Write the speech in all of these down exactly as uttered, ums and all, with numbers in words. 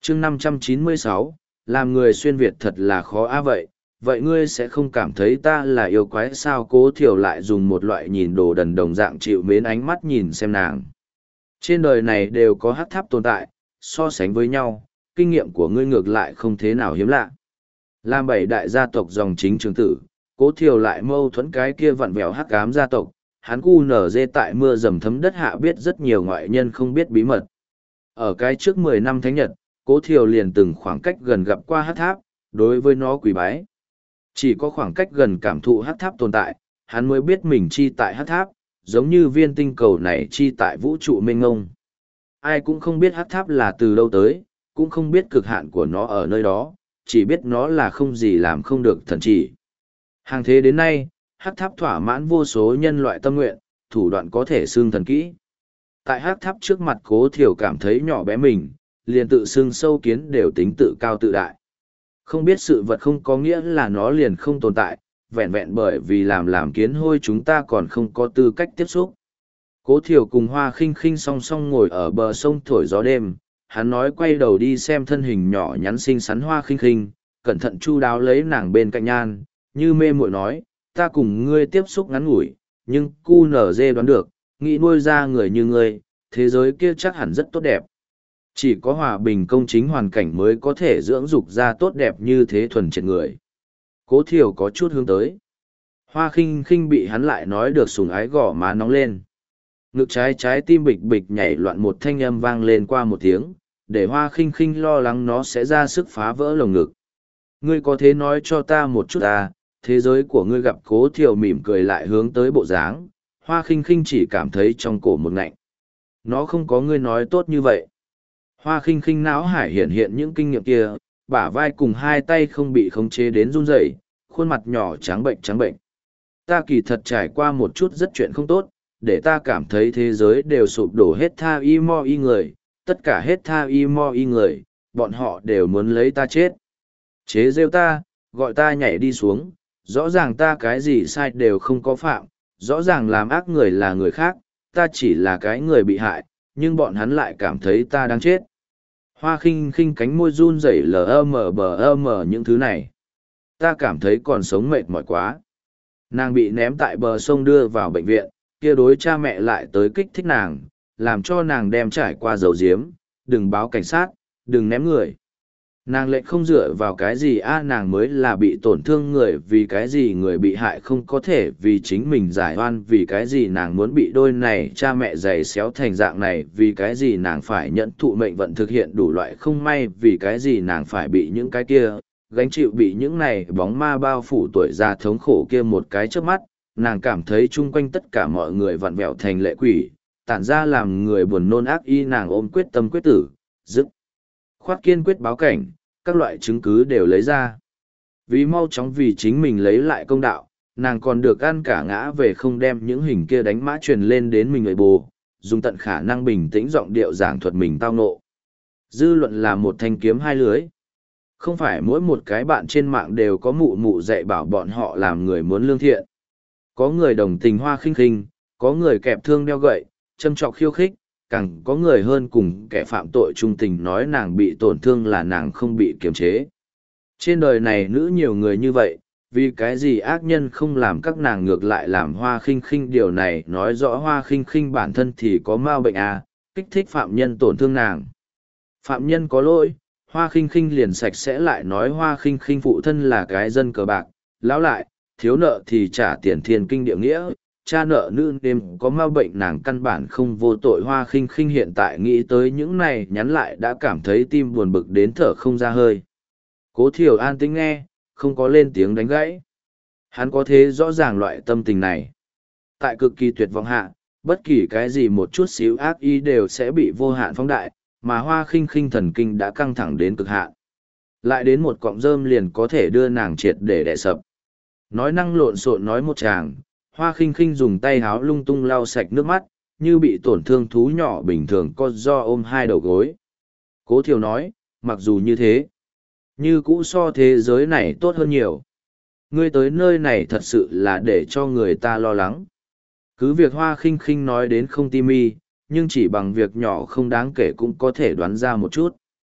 chương năm trăm chín mươi sáu, làm người xuyên Việt thật là khó á vậy, vậy ngươi sẽ không cảm thấy ta là yêu quái sao? Cố Thiều lại dùng một loại nhìn đồ đần đồng dạng chịu mến ánh mắt nhìn xem nàng. Trên đời này đều có hắc tháp tồn tại, so sánh với nhau, kinh nghiệm của ngươi ngược lại không thế nào hiếm lạ. Làm bảy đại gia tộc dòng chính trường tử, Cố Thiều lại mâu thuẫn cái kia vặn vẹo hắc ám gia tộc, hắn cu nở dê tại mưa dầm thấm đất hạ biết rất nhiều ngoại nhân không biết bí mật. Ở cái trước mười năm thánh nhật, Cố Thiều liền từng khoảng cách gần gặp qua hắc tháp, đối với nó quỳ bái. Chỉ có khoảng cách gần cảm thụ hắc tháp tồn tại, hắn mới biết mình chi tại hắc tháp, giống như viên tinh cầu này chi tại vũ trụ mênh ngông. Ai cũng không biết hắc tháp là từ đâu tới, cũng không biết cực hạn của nó ở nơi đó, chỉ biết nó là không gì làm không được thần chỉ. Hàng thế đến nay, hắc tháp thỏa mãn vô số nhân loại tâm nguyện, thủ đoạn có thể xương thần kỹ. Tại hắc tháp trước mặt Cố Thiều cảm thấy nhỏ bé mình, liền tự xưng sâu kiến đều tính tự cao tự đại. Không biết sự vật không có nghĩa là nó liền không tồn tại, vẹn vẹn bởi vì làm làm kiến hôi chúng ta còn không có tư cách tiếp xúc. Cố Thiều cùng Hoa Khinh Khinh song song ngồi ở bờ sông thổi gió đêm, hắn nói quay đầu đi xem thân hình nhỏ nhắn xinh xắn Hoa Khinh Khinh, cẩn thận chu đáo lấy nàng bên cạnh nhan, như mê muội nói, ta cùng ngươi tiếp xúc ngắn ngủi, nhưng cu nở dê đoán được, nghĩ nuôi ra người như ngươi, thế giới kia chắc hẳn rất tốt đẹp. Chỉ có hòa bình công chính hoàn cảnh mới có thể dưỡng dục ra tốt đẹp như thế thuần triệt người. Cố Thiều có chút hướng tới. Hoa Khinh Khinh bị hắn lại nói được sùng ái gò má nóng lên. Ngực trái trái tim bịch bịch nhảy loạn, một thanh âm vang lên qua một tiếng, để Hoa Khinh Khinh lo lắng nó sẽ ra sức phá vỡ lồng ngực. Ngươi có thế nói cho ta một chút à, thế giới của ngươi gặp Cố Thiều mỉm cười lại hướng tới bộ dáng, Hoa Khinh Khinh chỉ cảm thấy trong cổ một ngạnh. Nó không có ngươi nói tốt như vậy. Hoa Khinh Khinh não hải hiện hiện những kinh nghiệm kia, bả vai cùng hai tay không bị khống chế đến run rẩy, khuôn mặt nhỏ trắng bệnh trắng bệnh. Ta kỳ thật trải qua một chút rất chuyện không tốt, để ta cảm thấy thế giới đều sụp đổ hết tha y mo y người, tất cả hết tha y mo y người, bọn họ đều muốn lấy ta chết. Chế rêu ta, gọi ta nhảy đi xuống, rõ ràng ta cái gì sai đều không có phạm, rõ ràng làm ác người là người khác, ta chỉ là cái người bị hại, nhưng bọn hắn lại cảm thấy ta đang chết. Hoa Khinh Khinh cánh môi run rẩy lờ mờ bờ mờ những thứ này. Ta cảm thấy còn sống mệt mỏi quá. Nàng bị ném tại bờ sông đưa vào bệnh viện, kia đối cha mẹ lại tới kích thích nàng, làm cho nàng đem trải qua dầu diếm, đừng báo cảnh sát, đừng ném người. Nàng lại không dựa vào cái gì a nàng mới là bị tổn thương người, vì cái gì người bị hại không có thể vì chính mình giải oan, vì cái gì nàng muốn bị đôi này cha mẹ giày xéo thành dạng này, vì cái gì nàng phải nhận thụ mệnh vận thực hiện đủ loại không may, vì cái gì nàng phải bị những cái kia, gánh chịu bị những này bóng ma bao phủ tuổi già thống khổ kia một cái trước mắt, nàng cảm thấy chung quanh tất cả mọi người vặn vẹo thành lệ quỷ, tản ra làm người buồn nôn ác y nàng ôm quyết tâm quyết tử, dứt khoát kiên quyết báo cảnh, các loại chứng cứ đều lấy ra. Vì mau chóng vì chính mình lấy lại công đạo, nàng còn được ăn cả ngã về không đem những hình kia đánh mã truyền lên đến mình người bồ, dùng tận khả năng bình tĩnh giọng điệu giảng thuật mình tao nộ. Dư luận là một thanh kiếm hai lưới. Không phải mỗi một cái bạn trên mạng đều có mụ mụ dạy bảo bọn họ làm người muốn lương thiện. Có người đồng tình Hoa Khinh Khinh, có người kẹp thương đeo gậy, châm trọc khiêu khích, càng có người hơn cùng kẻ phạm tội trung tình nói nàng bị tổn thương là nàng không bị kiềm chế. Trên đời này nữ nhiều người như vậy, vì cái gì ác nhân không làm các nàng ngược lại làm Hoa Khinh Khinh, điều này nói rõ Hoa Khinh Khinh bản thân thì có ma bệnh à, kích thích phạm nhân tổn thương nàng. Phạm nhân có lỗi, Hoa Khinh Khinh liền sạch sẽ lại nói Hoa Khinh Khinh phụ thân là cái dân cờ bạc, lão lại, thiếu nợ thì trả tiền thiên kinh địa nghĩa, cha nợ nữ đêm có ma bệnh nàng căn bản không vô tội. Hoa Khinh Khinh hiện tại nghĩ tới những này nhắn lại đã cảm thấy tim buồn bực đến thở không ra hơi. Cố Thiều an tĩnh nghe, không có lên tiếng đánh gãy. Hắn có thế rõ ràng loại tâm tình này. Tại cực kỳ tuyệt vọng hạ, bất kỳ cái gì một chút xíu ác ý đều sẽ bị vô hạn phóng đại, mà Hoa Khinh Khinh thần kinh đã căng thẳng đến cực hạn. Lại đến một cọng rơm liền có thể đưa nàng triệt để đè sập. Nói năng lộn xộn nói một tràng, Hoa Khinh Khinh dùng tay háo lung tung lau sạch nước mắt, như bị tổn thương thú nhỏ bình thường co do ôm hai đầu gối. Cố Thiều nói, mặc dù như thế, như cũ so thế giới này tốt hơn nhiều. Ngươi tới nơi này thật sự là để cho người ta lo lắng. Cứ việc Hoa Khinh Khinh nói đến không ti mi, nhưng chỉ bằng việc nhỏ không đáng kể cũng có thể đoán ra một chút.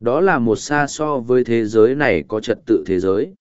Đó là một xa so với thế giới này có trật tự thế giới.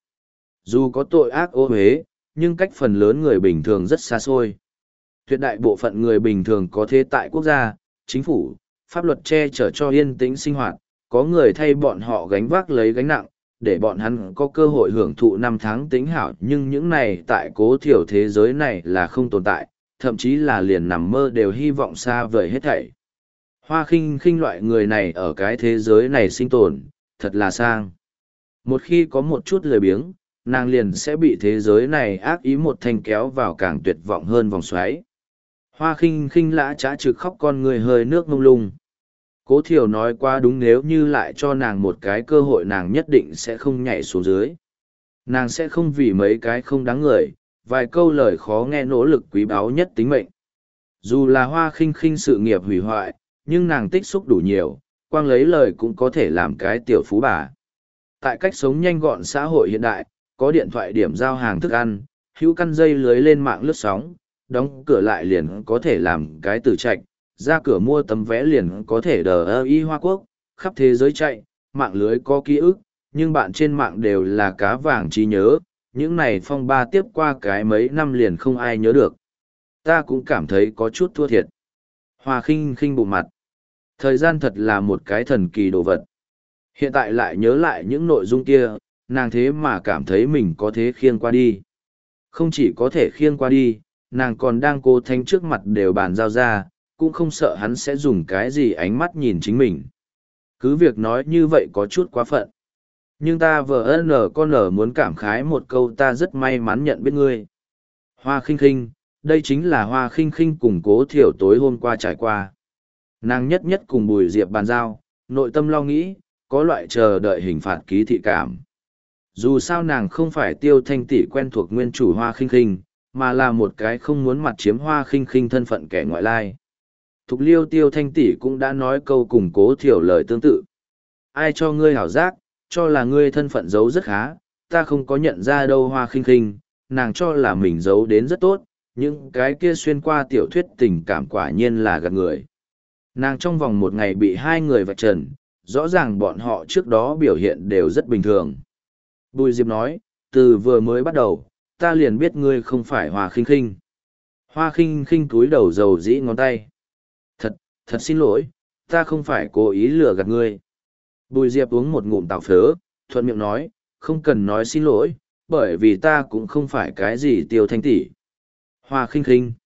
Dù có tội ác ô uế, nhưng cách phần lớn người bình thường rất xa xôi. Tuyệt đại bộ phận người bình thường có thế tại quốc gia, chính phủ, pháp luật che chở cho yên tĩnh sinh hoạt, có người thay bọn họ gánh vác lấy gánh nặng, để bọn hắn có cơ hội hưởng thụ năm tháng tính hảo. Nhưng những này tại cố thiểu thế giới này là không tồn tại, thậm chí là liền nằm mơ đều hy vọng xa vời hết thảy. Hoa khinh khinh loại người này ở cái thế giới này sinh tồn, thật là sang. Một khi có một chút lười biếng, nàng liền sẽ bị thế giới này ác ý một thanh kéo vào càng tuyệt vọng hơn vòng xoáy. Hoa khinh khinh lã trá trực khóc con người hơi nước mông lung. Cố thiểu nói qua đúng, nếu như lại cho nàng một cái cơ hội nàng nhất định sẽ không nhảy xuống dưới. Nàng sẽ không vì mấy cái không đáng người, vài câu lời khó nghe nỗ lực quý báu nhất tính mệnh. Dù là hoa khinh khinh sự nghiệp hủy hoại, nhưng nàng tích xúc đủ nhiều, quang lấy lời cũng có thể làm cái tiểu phú bà. Tại cách sống nhanh gọn xã hội hiện đại, có điện thoại điểm giao hàng thức ăn, hữu căn dây lưới lên mạng lướt sóng, đóng cửa lại liền có thể làm cái tử trạch, ra cửa mua tấm vé liền có thể đờ ơ y Hoa Quốc, khắp thế giới chạy, mạng lưới có ký ức, nhưng bạn trên mạng đều là cá vàng trí nhớ, những này phong ba tiếp qua cái mấy năm liền không ai nhớ được. Ta cũng cảm thấy có chút thua thiệt. Hoa khinh khinh bụng mặt. Thời gian thật là một cái thần kỳ đồ vật. Hiện tại lại nhớ lại những nội dung kia, nàng thế mà cảm thấy mình có thể khiêng qua đi. Không chỉ có thể khiêng qua đi, nàng còn đang cố thanh trước mặt đều bàn giao ra, cũng không sợ hắn sẽ dùng cái gì ánh mắt nhìn chính mình. Cứ việc nói như vậy có chút quá phận. Nhưng ta vợ nở con nở muốn cảm khái một câu, ta rất may mắn nhận biết ngươi. Hoa khinh khinh, đây chính là hoa khinh khinh cùng cố thiểu tối hôm qua trải qua. Nàng nhất nhất cùng Bùi Diệp bàn giao, nội tâm lo nghĩ, có loại chờ đợi hình phạt ký thị cảm. Dù sao nàng không phải Tiêu Thanh tỷ quen thuộc nguyên chủ hoa khinh khinh, mà là một cái không muốn mặt chiếm hoa khinh khinh thân phận kẻ ngoại lai. Thục liêu Tiêu Thanh tỷ cũng đã nói câu cùng cố thiểu lời tương tự. Ai cho ngươi hảo giác, cho là ngươi thân phận giấu rất khá, ta không có nhận ra đâu hoa khinh khinh, nàng cho là mình giấu đến rất tốt, những cái kia xuyên qua tiểu thuyết tình cảm quả nhiên là gạt người. Nàng trong vòng một ngày bị hai người vạch trần, rõ ràng bọn họ trước đó biểu hiện đều rất bình thường. Bùi Diệp nói, từ vừa mới bắt đầu, ta liền biết ngươi không phải Hoa khinh khinh. Hoa khinh khinh cúi đầu dầu dĩ ngón tay. Thật, thật xin lỗi, ta không phải cố ý lừa gạt ngươi. Bùi Diệp uống một ngụm tàu phớ, thuận miệng nói, không cần nói xin lỗi, bởi vì ta cũng không phải cái gì Tiêu Thanh tỷ. Hoa khinh khinh.